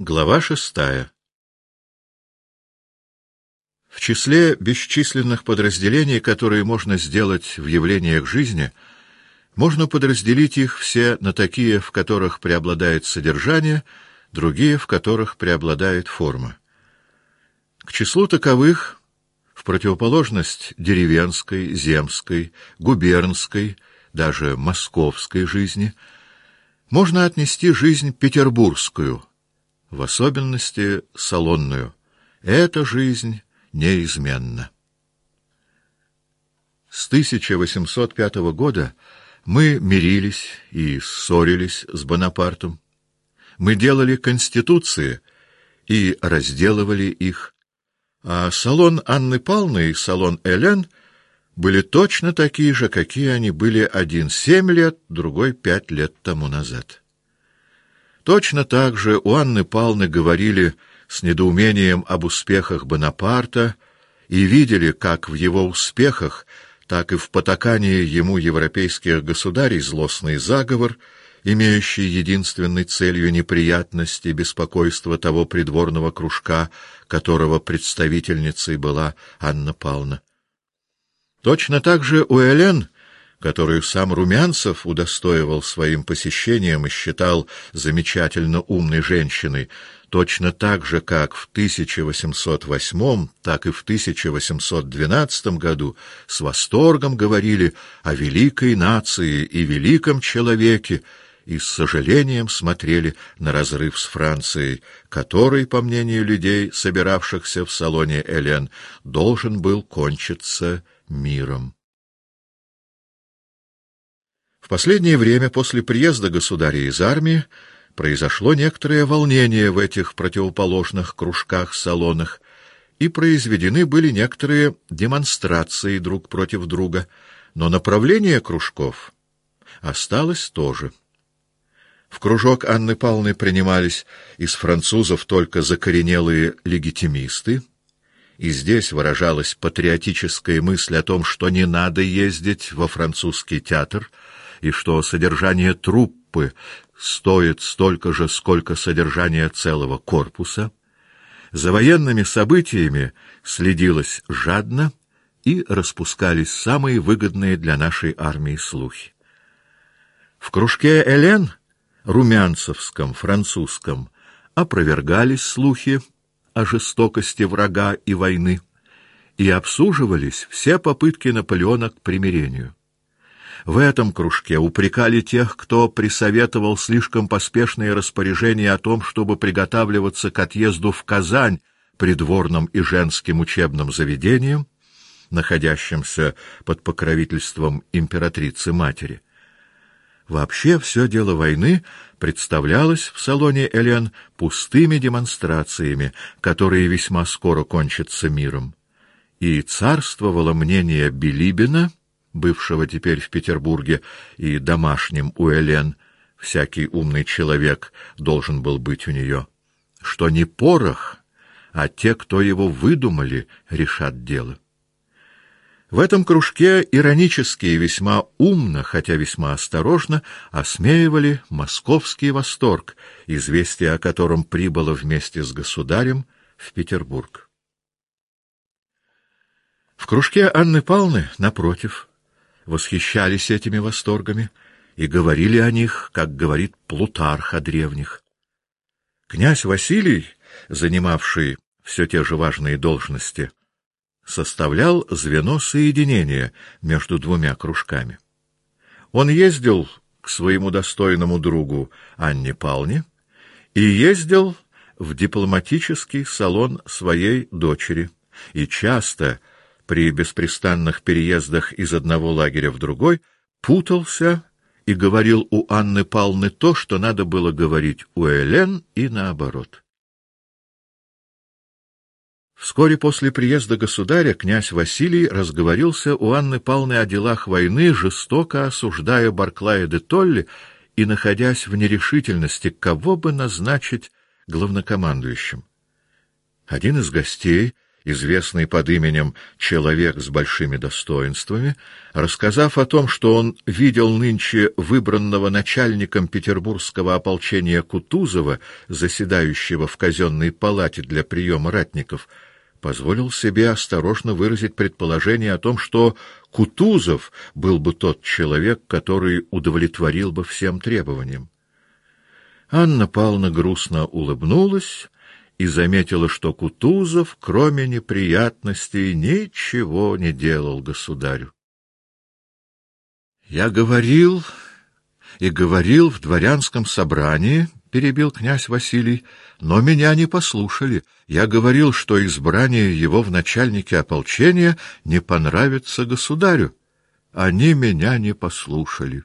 Глава 6. В числе бесчисленных подразделений, которые можно сделать в явлениях жизни, можно подразделить их все на такие, в которых преобладает содержание, другие, в которых преобладает форма. К числу таковых, в противоположность деревенской, земской, губернской, даже московской жизни, можно отнести жизнь петербургскую, в особенности салонную. Эта жизнь неизменна. С 1805 года мы мирились и ссорились с Бонапартом. Мы делали конституции и разделывали их, а салон Анны Павловны и салон Элен были точно такие же, какие они были, один 7 лет, другой 5 лет тому назад. Точно так же у Анны Павловны говорили с недоумением об успехах Бонапарта и видели, как в его успехах, так и в потакании ему европейских государей злостный заговор, имеющий единственной целью неприятность и беспокойство того придворного кружка, которого представительницей была Анна Павловна. Точно так же у Элен, которую сам Румянцев удостоивал своим посещением и считал замечательно умной женщиной, точно так же, как в 1808, так и в 1812 году с восторгом говорили о великой нации и великом человеке, и с сожалением смотрели на разрыв с Францией, который, по мнению людей, собиравшихся в салоне Элен, должен был кончиться миром. В последнее время, после приезда государя из армии, произошло некоторое волнение в этих противоположных кружках-салонах, и произведены были некоторые демонстрации друг против друга, но направление кружков осталось то же. В кружок Анны Павловны принимались из французов только закоренелые легитимисты, и здесь выражалась патриотическая мысль о том, что не надо ездить во французский театр, и что содержание труппы стоит столько же, сколько содержание целого корпуса. За военными событиями следилось жадно, и распускались самые выгодные для нашей армии слухи. В кружке Элен, румянцевском, французском, опровергались слухи о жестокости врага и войны, и обсуживались все попытки Наполеона к примирению. В этом кружке упрекали тех, кто присоветовал слишком поспешные распоряжения о том, чтобы приготавливаться к отъезду в Казань придворным и женским учебным заведениям, находящимся под покровительством императрицы-матери. Вообще все дело войны представлялось в салоне Элен пустыми демонстрациями, которые весьма скоро кончатся миром. И царствовало мнение Билибина, бывшего теперь в Петербурге и домашним у Элен, всякий умный человек должен был быть у нее, что не порох, а те, кто его выдумали, решат дело. В этом кружке иронически и весьма умно, хотя весьма осторожно, осмеивали московский восторг, известие о котором прибыло вместе с государем в Петербург. В кружке Анны Павловны, напротив, восхищались этими восторгами и говорили о них, как говорит Плутарх о древних. Князь Василий, занимавший все те же важные должности, составлял звено соединения между двумя кружками. Он ездил к своему достойному другу Анне Павловне и ездил в дипломатический салон своей дочери, и часто при беспрестанных переездах из одного лагеря в другой путался и говорил у Анны Павловны то, что надо было говорить у Элен, и наоборот. Вскоре после приезда государя князь Василий разговорился у Анны Павловны о делах войны, жестоко осуждая Барклая де Толли и находясь в нерешительности, кого бы назначить главнокомандующим. Один из гостей известный под именем «Человек с большими достоинствами», рассказав о том, что он видел нынче выбранного начальником петербургского ополчения Кутузова, заседающего в казенной палате для приема ратников, позволил себе осторожно выразить предположение о том, что Кутузов был бы тот человек, который удовлетворил бы всем требованиям. Анна Павловна грустно улыбнулась и заметила, что Кутузов, кроме неприятностей, ничего не делал государю. «Я говорил и говорил в дворянском собрании, — перебил князь Василий, — но меня не послушали. Я говорил, что избрание его в начальнике ополчения не понравится государю. Они меня не послушали».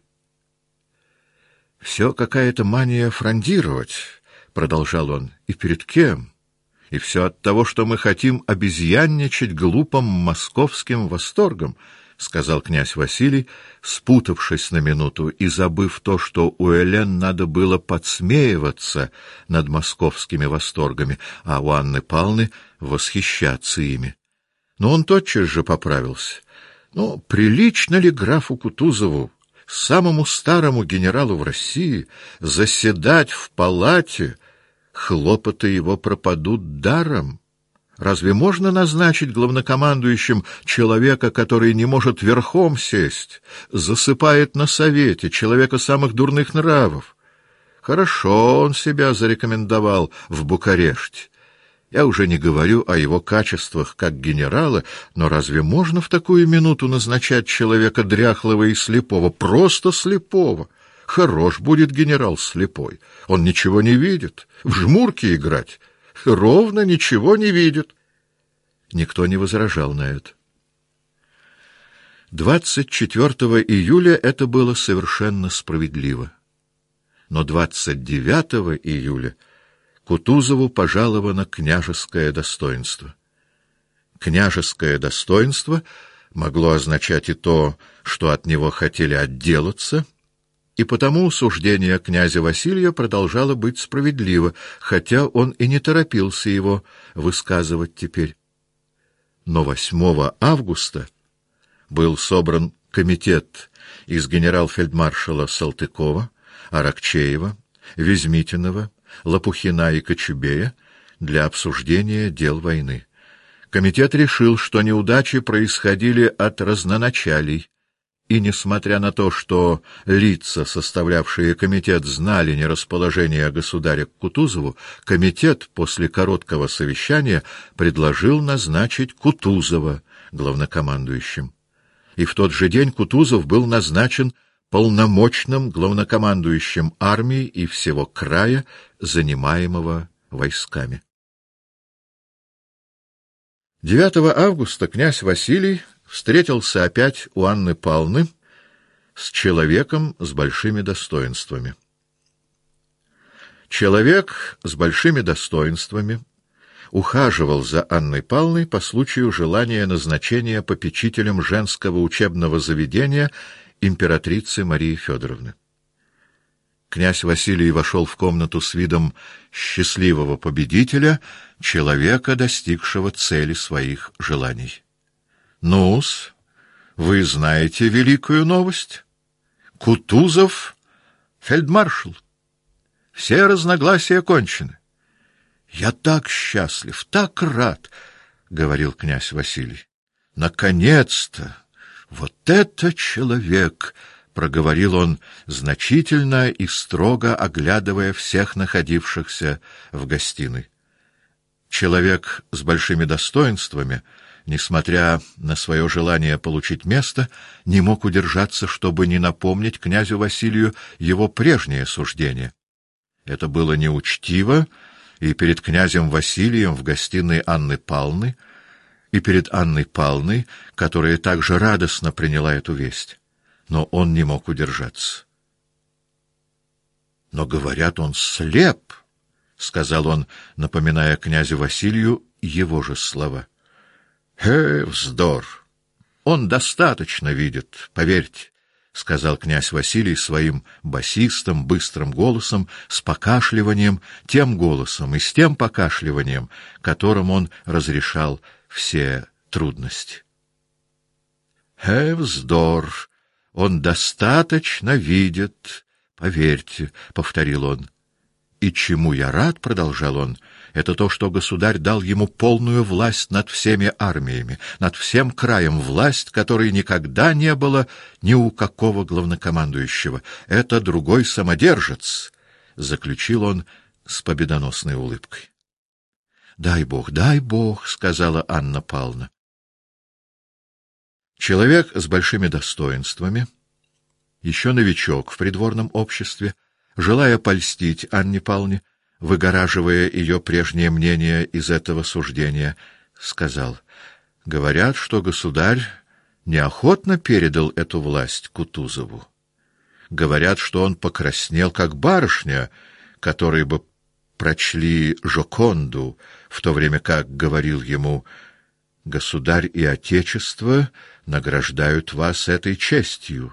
«Все какая-то мания фрондировать, — продолжал он, — и перед кем? И все от того, что мы хотим обезьянничать глупым московским восторгом, — сказал князь Василий, спутавшись на минуту и забыв то, что у Элен надо было подсмеиваться над московскими восторгами, а у Анны Павловны восхищаться ими. Но он тотчас же поправился. «Ну, прилично ли графу Кутузову, самому старому генералу в России, заседать в палате? Хлопоты его пропадут даром. Разве можно назначить главнокомандующим человека, который не может верхом сесть, засыпает на совете, человека самых дурных нравов? Хорошо он себя зарекомендовал в Букареште. Я уже не говорю о его качествах как генерала, но разве можно в такую минуту назначать человека дряхлого и слепого, просто слепого? Хорош будет генерал слепой. Он ничего не видит. В жмурки играть. Ровно ничего не видит. Никто не возражал на это. 24 июля это было совершенно справедливо. Но 29 июля Кутузову пожаловано княжеское достоинство. Княжеское достоинство могло означать и то, что от него хотели отделаться, и потому суждение князя Василия продолжало быть справедливо, хотя он и не торопился его высказывать теперь. Но 8 августа был собран комитет из генерал-фельдмаршала Салтыкова, Аракчеева, Везмитинова, Лопухина и Кочубея для обсуждения дел войны. Комитет решил, что неудачи происходили от разноначалий, и, несмотря на то, что лица, составлявшие комитет, знали нерасположение государя к Кутузову, комитет после короткого совещания предложил назначить Кутузова главнокомандующим. И в тот же день Кутузов был назначен полномочным главнокомандующим армии и всего края, занимаемого войсками. 9 августа князь Василий встретился опять у Анны Павловны с человеком с большими достоинствами. Человек с большими достоинствами ухаживал за Анной Павловной по случаю желания назначения попечителем женского учебного заведения императрицы Марии Федоровны. Князь Василий вошел в комнату с видом счастливого победителя, человека, достигшего цели своих желаний. «Ну-с, вы знаете великую новость? Кутузов — фельдмаршал. Все разногласия кончены. Я так счастлив, так рад, — говорил князь Василий. Наконец-то! Вот это человек! — проговорил он значительно и строго оглядывая всех находившихся в гостиной. Человек с большими достоинствами, несмотря на свое желание получить место, не мог удержаться, чтобы не напомнить князю Василию его прежнее суждение. Это было неучтиво и перед князем Василием в гостиной Анны Павловны, и перед Анной Павловной, которая также радостно приняла эту весть. Но он не мог удержаться. «Но, говорят, он слеп», — сказал он, напоминая князю Василию его же слова. Вздор! Он достаточно видит, поверьте», — сказал князь Василий своим басистым, быстрым голосом, с покашливанием, тем голосом и с тем покашливанием, которым он разрешал все трудности. Вздор! Он достаточно видит, поверьте, — повторил он. И чему я рад, — продолжал он, — это то, что государь дал ему полную власть над всеми армиями, над всем краем, власть, которой никогда не было ни у какого главнокомандующего. Это другой самодержец, — заключил он с победоносной улыбкой. — дай Бог, — сказала Анна Павловна. Человек с большими достоинствами, еще новичок в придворном обществе, желая польстить Анне Павловне, выгораживая ее прежнее мнение из этого суждения, сказал: говорят, что государь неохотно передал эту власть Кутузову. Говорят, что он покраснел, как барышня, которой бы прочли Жоконду, в то время как говорил ему: государь и отечество награждают вас этой честью.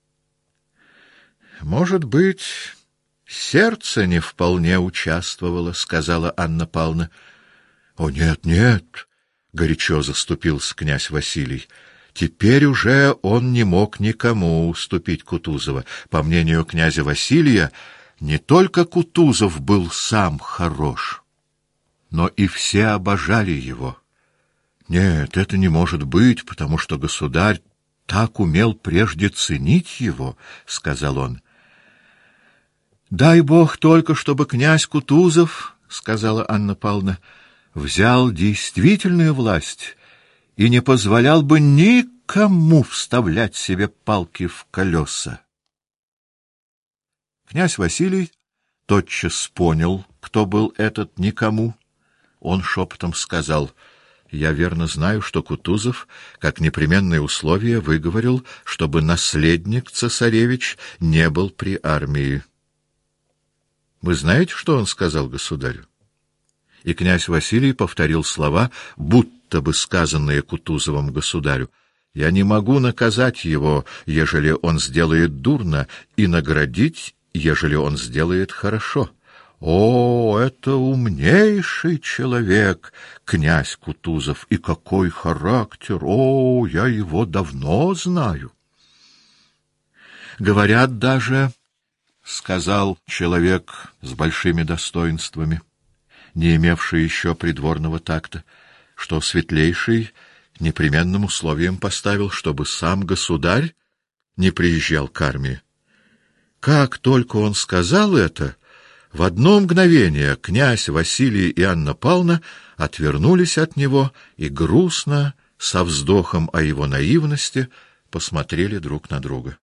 Может быть, сердце не вполне участвовало, — сказала Анна Павловна. — О, нет, нет! — горячо заступился князь Василий. Теперь уже он не мог никому уступить Кутузова. По мнению князя Василия, не только Кутузов был сам хорош, но и все обожали его. Нет, это не может быть, потому что государь так умел прежде ценить его, — сказал он. Дай Бог только, чтобы князь Кутузов, — сказала Анна Павловна, — взял действительную власть и не позволял бы никому вставлять себе палки в колеса. Князь Василий тотчас понял, кто был этот никому. Он шепотом сказал: я верно знаю, что Кутузов, как непременное условие, выговорил, чтобы наследник цесаревич не был при армии. Вы знаете, что он сказал государю? И князь Василий повторил слова, будто бы сказанные Кутузовым государю: я не могу наказать его, ежели он сделает дурно, и наградить, ежели он сделает хорошо. О, это умнейший человек, князь Кутузов, и какой характер! О, я его давно знаю. Говорят даже, — сказал человек с большими достоинствами, не имевший еще придворного такта, — что светлейший непременным условием поставил, чтобы сам государь не приезжал к армии. Как только он сказал это, в одно мгновение князь Василий и Анна Павловна отвернулись от него и грустно, со вздохом о его наивности, посмотрели друг на друга.